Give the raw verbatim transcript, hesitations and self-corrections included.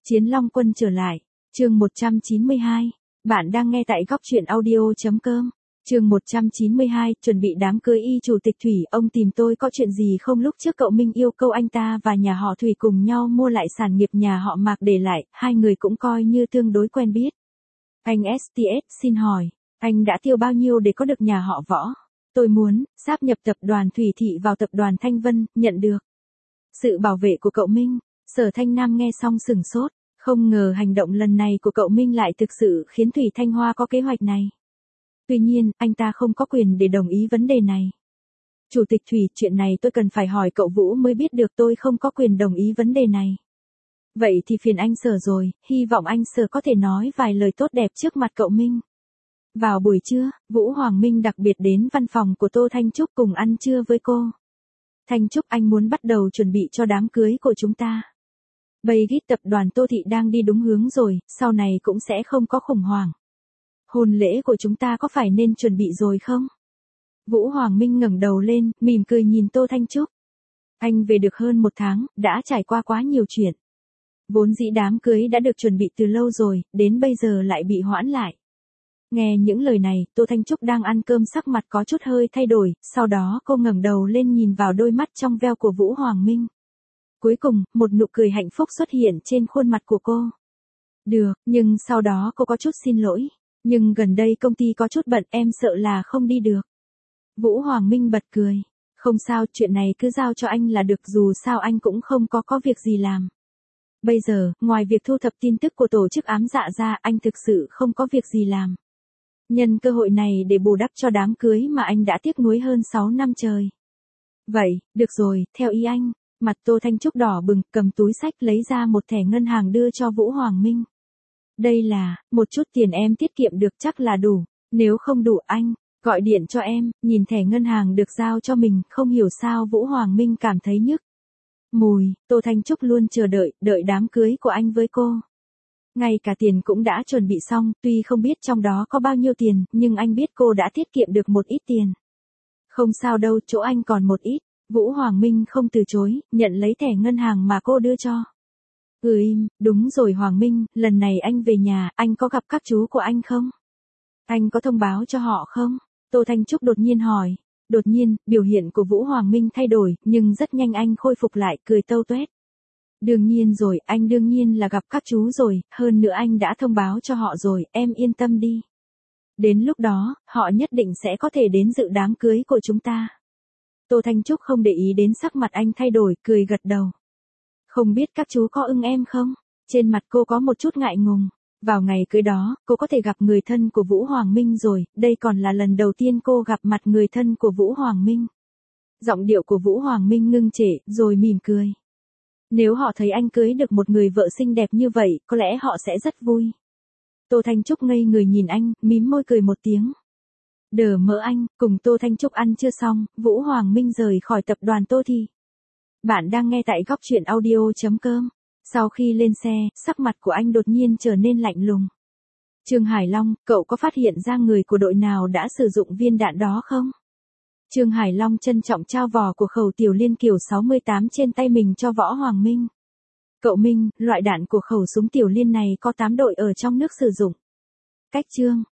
Chiến Long Quân trở lại, chương một trăm chín mươi hai. Bạn đang nghe tại góc truyện audio.com. Chương một trăm chín mươi hai, chuẩn bị đám cưới y chủ tịch Thủy, ông tìm tôi có chuyện gì không? Lúc trước cậu Minh yêu cầu anh ta và nhà họ Thủy cùng nhau mua lại sản nghiệp nhà họ Mạc để lại, hai người cũng coi như tương đối quen biết. Anh ét tê ét xin hỏi, anh đã tiêu bao nhiêu để có được nhà họ Võ? Tôi muốn sáp nhập tập đoàn Thủy Thị vào tập đoàn Thanh Vân, nhận được sự bảo vệ của cậu Minh. Sở Thanh Nam nghe xong sửng sốt, không ngờ hành động lần này của cậu Minh lại thực sự khiến Thủy Thanh Hoa có kế hoạch này. Tuy nhiên, anh ta không có quyền để đồng ý vấn đề này. Chủ tịch Thủy, chuyện này tôi cần phải hỏi cậu Vũ mới biết được, tôi không có quyền đồng ý vấn đề này. Vậy thì phiền anh Sở rồi, hy vọng anh Sở có thể nói vài lời tốt đẹp trước mặt cậu Minh. Vào buổi trưa, Vũ Hoàng Minh đặc biệt đến văn phòng của Tô Thanh Trúc cùng ăn trưa với cô. Thanh Trúc, anh muốn bắt đầu chuẩn bị cho đám cưới của chúng ta. Bây gít tập đoàn Tô Thị đang đi đúng hướng rồi, sau này cũng sẽ không có khủng hoảng. Hôn lễ của chúng ta có phải nên chuẩn bị rồi không? Vũ Hoàng Minh ngẩng đầu lên, mỉm cười nhìn Tô Thanh Trúc. Anh về được hơn một tháng, đã trải qua quá nhiều chuyện. Vốn dĩ đám cưới đã được chuẩn bị từ lâu rồi, đến bây giờ lại bị hoãn lại. Nghe những lời này, Tô Thanh Trúc đang ăn cơm sắc mặt có chút hơi thay đổi, sau đó cô ngẩng đầu lên nhìn vào đôi mắt trong veo của Vũ Hoàng Minh. Cuối cùng, một nụ cười hạnh phúc xuất hiện trên khuôn mặt của cô. Được, nhưng sau đó cô có chút xin lỗi. Nhưng gần đây công ty có chút bận, em sợ là không đi được. Vũ Hoàng Minh bật cười. Không sao, chuyện này cứ giao cho anh là được, dù sao anh cũng không có có việc gì làm. Bây giờ, ngoài việc thu thập tin tức của tổ chức ám dạ ra, anh thực sự không có việc gì làm. Nhân cơ hội này để bù đắp cho đám cưới mà anh đã tiếc nuối hơn sáu năm trời. Vậy, được rồi, theo ý anh. Mặt Tô Thanh Trúc đỏ bừng, cầm túi xách lấy ra một thẻ ngân hàng đưa cho Vũ Hoàng Minh. Đây là, một chút tiền em tiết kiệm được chắc là đủ, nếu không đủ anh, gọi điện cho em. Nhìn thẻ ngân hàng được giao cho mình, không hiểu sao Vũ Hoàng Minh cảm thấy nhức mùi. Tô Thanh Trúc luôn chờ đợi, đợi đám cưới của anh với cô. Ngay cả tiền cũng đã chuẩn bị xong, tuy không biết trong đó có bao nhiêu tiền, nhưng anh biết cô đã tiết kiệm được một ít tiền. Không sao đâu, chỗ anh còn một ít. Vũ Hoàng Minh không từ chối, nhận lấy thẻ ngân hàng mà cô đưa cho. Ừ im, đúng rồi Hoàng Minh, lần này anh về nhà, anh có gặp các chú của anh không? Anh có thông báo cho họ không? Tô Thanh Trúc đột nhiên hỏi. Đột nhiên, biểu hiện của Vũ Hoàng Minh thay đổi, nhưng rất nhanh anh khôi phục lại, cười tâu tuét. Đương nhiên rồi, anh đương nhiên là gặp các chú rồi, hơn nữa anh đã thông báo cho họ rồi, em yên tâm đi. Đến lúc đó, họ nhất định sẽ có thể đến dự đám cưới của chúng ta. Tô Thanh Trúc không để ý đến sắc mặt anh thay đổi, cười gật đầu. Không biết các chú có ưng em không? Trên mặt cô có một chút ngại ngùng. Vào ngày cưới đó, cô có thể gặp người thân của Vũ Hoàng Minh rồi, đây còn là lần đầu tiên cô gặp mặt người thân của Vũ Hoàng Minh. Giọng điệu của Vũ Hoàng Minh ngưng trệ, rồi mỉm cười. Nếu họ thấy anh cưới được một người vợ xinh đẹp như vậy, có lẽ họ sẽ rất vui. Tô Thanh Trúc ngây người nhìn anh, mím môi cười một tiếng. Đờ mỡ anh, cùng Tô Thanh Trúc ăn chưa xong, Vũ Hoàng Minh rời khỏi tập đoàn Tô Thị. Bạn đang nghe tại góc truyện audio.com. Sau khi lên xe, sắc mặt của anh đột nhiên trở nên lạnh lùng. Trương Hải Long, cậu có phát hiện ra người của đội nào đã sử dụng viên đạn đó không? Trương Hải Long trân trọng trao vỏ của khẩu tiểu liên kiểu sáu mươi tám trên tay mình cho Võ Hoàng Minh. Cậu Minh, loại đạn của khẩu súng tiểu liên này có tám đội ở trong nước sử dụng. Cách Trương